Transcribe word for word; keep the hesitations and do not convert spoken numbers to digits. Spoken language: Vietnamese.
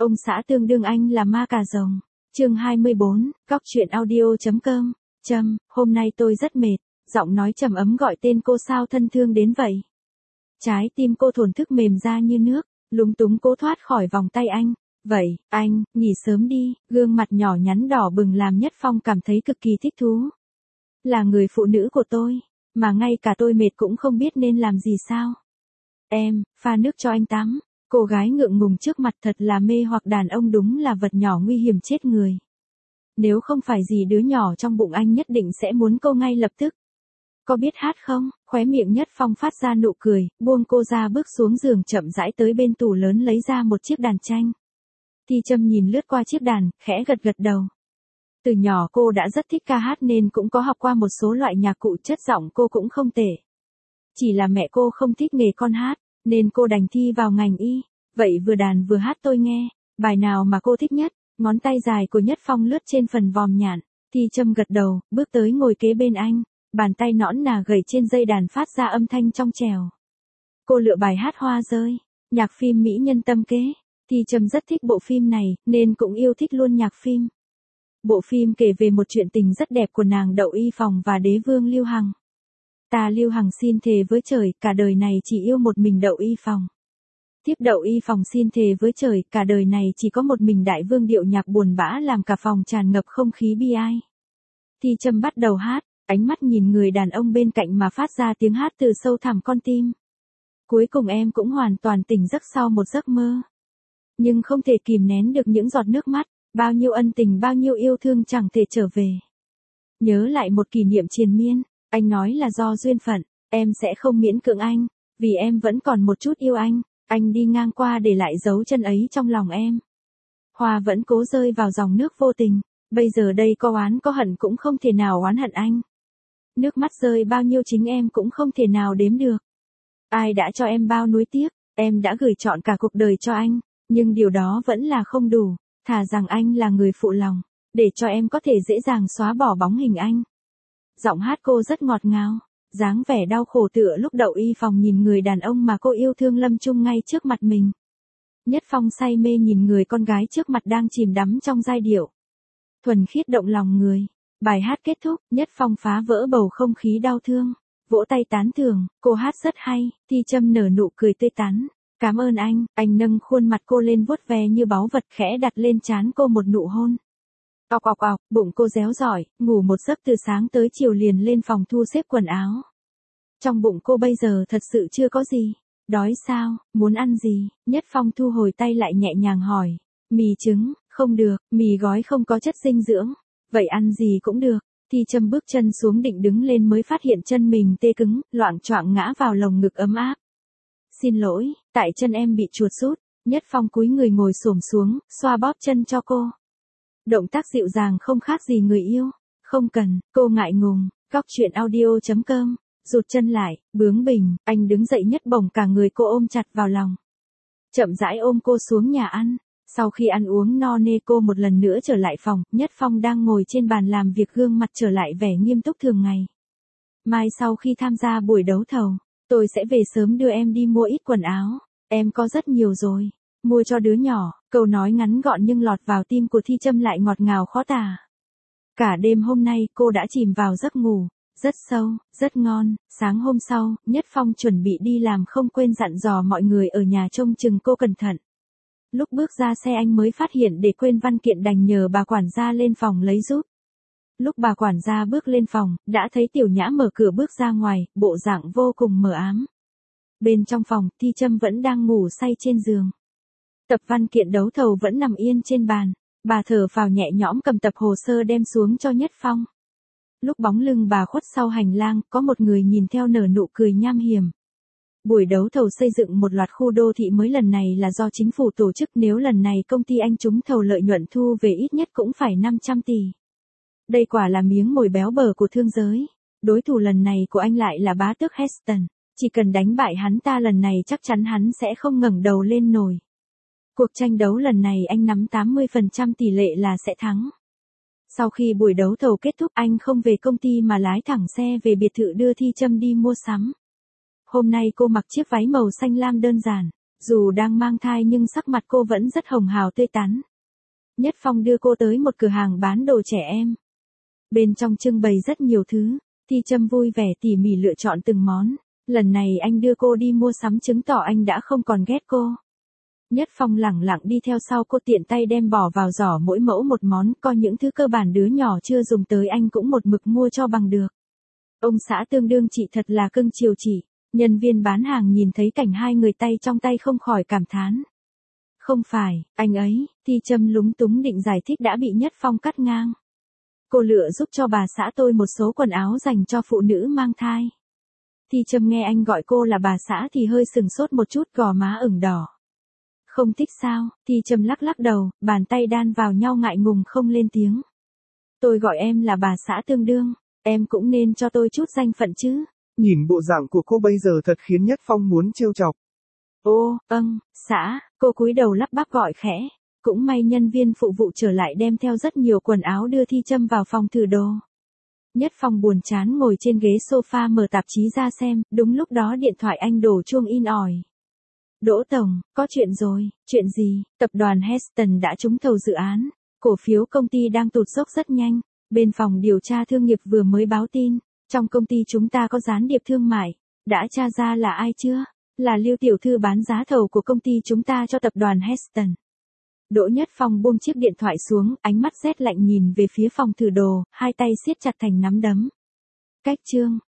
Ông xã tương đương anh là ma cà rồng. Chương hai mươi bốn, cóc truyện audio.com. Trâm, hôm nay tôi rất mệt. Giọng nói trầm ấm gọi tên cô sao thân thương đến vậy. Trái tim cô thổn thức mềm ra như nước, lúng túng cố thoát khỏi vòng tay anh. Vậy, anh, nghỉ sớm đi. Gương mặt nhỏ nhắn đỏ bừng làm Nhất Phong cảm thấy cực kỳ thích thú. Là người phụ nữ của tôi, mà ngay cả tôi mệt cũng không biết nên làm gì sao. Em, pha nước cho anh tắm. Cô gái ngượng ngùng trước mặt thật là mê hoặc đàn ông đúng là vật nhỏ nguy hiểm chết người. Nếu không phải gì đứa nhỏ trong bụng anh nhất định sẽ muốn cô ngay lập tức. Có biết hát không? Khóe miệng Nhất Phong phát ra nụ cười, buông cô ra bước xuống giường chậm rãi tới bên tủ lớn lấy ra một chiếc đàn tranh. Thi Trâm nhìn lướt qua chiếc đàn, khẽ gật gật đầu. Từ nhỏ cô đã rất thích ca hát nên cũng có học qua một số loại nhạc cụ, chất giọng cô cũng không tệ. Chỉ là mẹ cô không thích nghề con hát, nên cô đành thi vào ngành y. Vậy vừa đàn vừa hát tôi nghe, bài nào mà cô thích nhất? Ngón tay dài của Nhất Phong lướt trên phần vòm nhạn. Thi Trâm gật đầu, bước tới ngồi kế bên anh. Bàn tay nõn nà gầy trên dây đàn phát ra âm thanh trong trẻo. Cô lựa bài hát Hoa Rơi, nhạc phim Mỹ Nhân Tâm Kế. Thi Trâm rất thích bộ phim này, nên cũng yêu thích luôn nhạc phim. Bộ phim kể về một chuyện tình rất đẹp của nàng Đậu Y Phòng và đế vương Lưu Hằng. Ta Lưu Hằng xin thề với trời, cả đời này chỉ yêu một mình Đậu Y Phòng. Thiếp Đậu Y Phòng xin thề với trời, cả đời này chỉ có một mình đại vương, điệu nhạc buồn bã làm cả phòng tràn ngập không khí bi ai. Thi Trâm bắt đầu hát, ánh mắt nhìn người đàn ông bên cạnh mà phát ra tiếng hát từ sâu thẳm con tim. Cuối cùng em cũng hoàn toàn tỉnh giấc sau một giấc mơ. Nhưng không thể kìm nén được những giọt nước mắt, bao nhiêu ân tình bao nhiêu yêu thương chẳng thể trở về. Nhớ lại một kỷ niệm triền miên, anh nói là do duyên phận, em sẽ không miễn cưỡng anh, vì em vẫn còn một chút yêu anh, anh đi ngang qua để lại dấu chân ấy trong lòng em. Hoa vẫn cố rơi vào dòng nước vô tình, bây giờ đây có oán có hận cũng không thể nào oán hận anh. Nước mắt rơi bao nhiêu chính em cũng không thể nào đếm được. Ai đã cho em bao nuối tiếc, em đã gửi trọn cả cuộc đời cho anh, nhưng điều đó vẫn là không đủ, thà rằng anh là người phụ lòng, để cho em có thể dễ dàng xóa bỏ bóng hình anh. Giọng hát cô rất ngọt ngào, dáng vẻ đau khổ tựa lúc Đậu Y Phòng nhìn người đàn ông mà cô yêu thương lâm chung ngay trước mặt mình. Nhất Phong say mê nhìn người con gái trước mặt đang chìm đắm trong giai điệu thuần khiết động lòng người. Bài hát kết thúc, Nhất Phong phá vỡ bầu không khí đau thương, vỗ tay tán thưởng, cô hát rất hay. Thi Trâm nở nụ cười tươi tắn. Cảm ơn anh, anh nâng khuôn mặt cô lên vuốt ve như báu vật, khẽ đặt lên trán cô một nụ hôn. Ọc ọc ọc, bụng cô réo rỏi, ngủ một giấc từ sáng tới chiều liền lên phòng thu xếp quần áo. Trong bụng cô bây giờ thật sự chưa có gì. Đói sao, muốn ăn gì? Nhất Phong thu hồi tay lại nhẹ nhàng hỏi. Mì trứng, không được, mì gói không có chất dinh dưỡng. Vậy ăn gì cũng được. Thi Trâm bước chân xuống định đứng lên mới phát hiện chân mình tê cứng, loạng choạng ngã vào lồng ngực ấm áp. Xin lỗi, tại chân em bị chuột rút. Nhất Phong cúi người ngồi xổm xuống, xoa bóp chân cho cô. Động tác dịu dàng không khác gì người yêu. Không cần, cô ngại ngùng. Cóc truyện audio.com. Rụt chân lại, bướng bỉnh, anh đứng dậy nhấc bổng cả người cô ôm chặt vào lòng. Chậm rãi ôm cô xuống nhà ăn. Sau khi ăn uống no nê cô một lần nữa trở lại phòng, Nhất Phong đang ngồi trên bàn làm việc, gương mặt trở lại vẻ nghiêm túc thường ngày. Mai sau khi tham gia buổi đấu thầu, tôi sẽ về sớm đưa em đi mua ít quần áo, em có rất nhiều rồi, mua cho đứa nhỏ. Câu nói ngắn gọn nhưng lọt vào tim của Thi Trâm lại ngọt ngào khó tả. Cả đêm hôm nay cô đã chìm vào giấc ngủ, rất sâu, rất ngon. Sáng hôm sau, Nhất Phong chuẩn bị đi làm không quên dặn dò mọi người ở nhà trông chừng cô cẩn thận. Lúc bước ra xe anh mới phát hiện để quên văn kiện, đành nhờ bà quản gia lên phòng lấy giúp. Lúc bà quản gia bước lên phòng, đã thấy Tiểu Nhã mở cửa bước ra ngoài, bộ dạng vô cùng mờ ám. Bên trong phòng, Thi Trâm vẫn đang ngủ say trên giường. Tập văn kiện đấu thầu vẫn nằm yên trên bàn. Bà thở phào nhẹ nhõm cầm tập hồ sơ đem xuống cho Nhất Phong. Lúc bóng lưng bà khuất sau hành lang, có một người nhìn theo nở nụ cười nham hiểm. Buổi đấu thầu xây dựng một loạt khu đô thị mới lần này là do chính phủ tổ chức, nếu lần này công ty anh trúng thầu lợi nhuận thu về ít nhất cũng phải năm trăm tỷ. Đây quả là miếng mồi béo bở của thương giới. Đối thủ lần này của anh lại là bá tước Heston. Chỉ cần đánh bại hắn ta lần này chắc chắn hắn sẽ không ngẩng đầu lên nổi. Cuộc tranh đấu lần này anh nắm tám mươi phần trăm tỷ lệ là sẽ thắng. Sau khi buổi đấu thầu kết thúc, anh không về công ty mà lái thẳng xe về biệt thự đưa Thi Trâm đi mua sắm. Hôm nay cô mặc chiếc váy màu xanh lam đơn giản, Dù đang mang thai nhưng sắc mặt cô vẫn rất hồng hào tươi tắn. Nhất Phong đưa cô tới một cửa hàng bán đồ trẻ em. Bên trong trưng bày rất nhiều thứ, Thi Trâm vui vẻ tỉ mỉ lựa chọn từng món. Lần này anh đưa cô đi mua sắm chứng tỏ anh đã không còn ghét cô. Nhất Phong lẳng lặng đi theo sau cô, tiện tay đem bỏ vào giỏ mỗi mẫu một món, coi những thứ cơ bản đứa nhỏ chưa dùng tới anh cũng một mực mua cho bằng được. Ông xã tương đương chị thật là cưng chiều chị. Nhân viên bán hàng nhìn thấy cảnh hai người tay trong tay không khỏi cảm thán. Không phải, anh ấy, Thi Trâm lúng túng định giải thích đã bị Nhất Phong cắt ngang. Cô lựa giúp cho bà xã tôi một số quần áo dành cho phụ nữ mang thai. Thi Trâm nghe anh gọi cô là bà xã thì hơi sừng sốt một chút, gò má ửng đỏ. Không thích sao? Thi Trâm lắc lắc đầu, bàn tay đan vào nhau ngại ngùng không lên tiếng. Tôi gọi em là bà xã tương đương, em cũng nên cho tôi chút danh phận chứ. Nhìn bộ dạng của cô bây giờ thật khiến Nhất Phong muốn trêu chọc. Ô, âng, xã, cô cúi đầu lắp bắp gọi khẽ. Cũng may nhân viên phụ vụ trở lại đem theo rất nhiều quần áo đưa Thi Trâm vào phòng thử đồ. Nhất Phong buồn chán ngồi trên ghế sofa mở tạp chí ra xem, đúng lúc đó điện thoại anh đổ chuông in ỏi. Đỗ Tổng, có chuyện rồi, chuyện gì? Tập đoàn Heston đã trúng thầu dự án, cổ phiếu công ty đang tụt dốc rất nhanh, bên phòng điều tra thương nghiệp vừa mới báo tin, trong công ty chúng ta có gián điệp thương mại, đã tra ra là ai chưa? Là Lưu tiểu thư bán giá thầu của công ty chúng ta cho tập đoàn Heston. Đỗ Nhất Phong buông chiếc điện thoại xuống, ánh mắt rét lạnh nhìn về phía phòng thử đồ, hai tay siết chặt thành nắm đấm. Cách chương,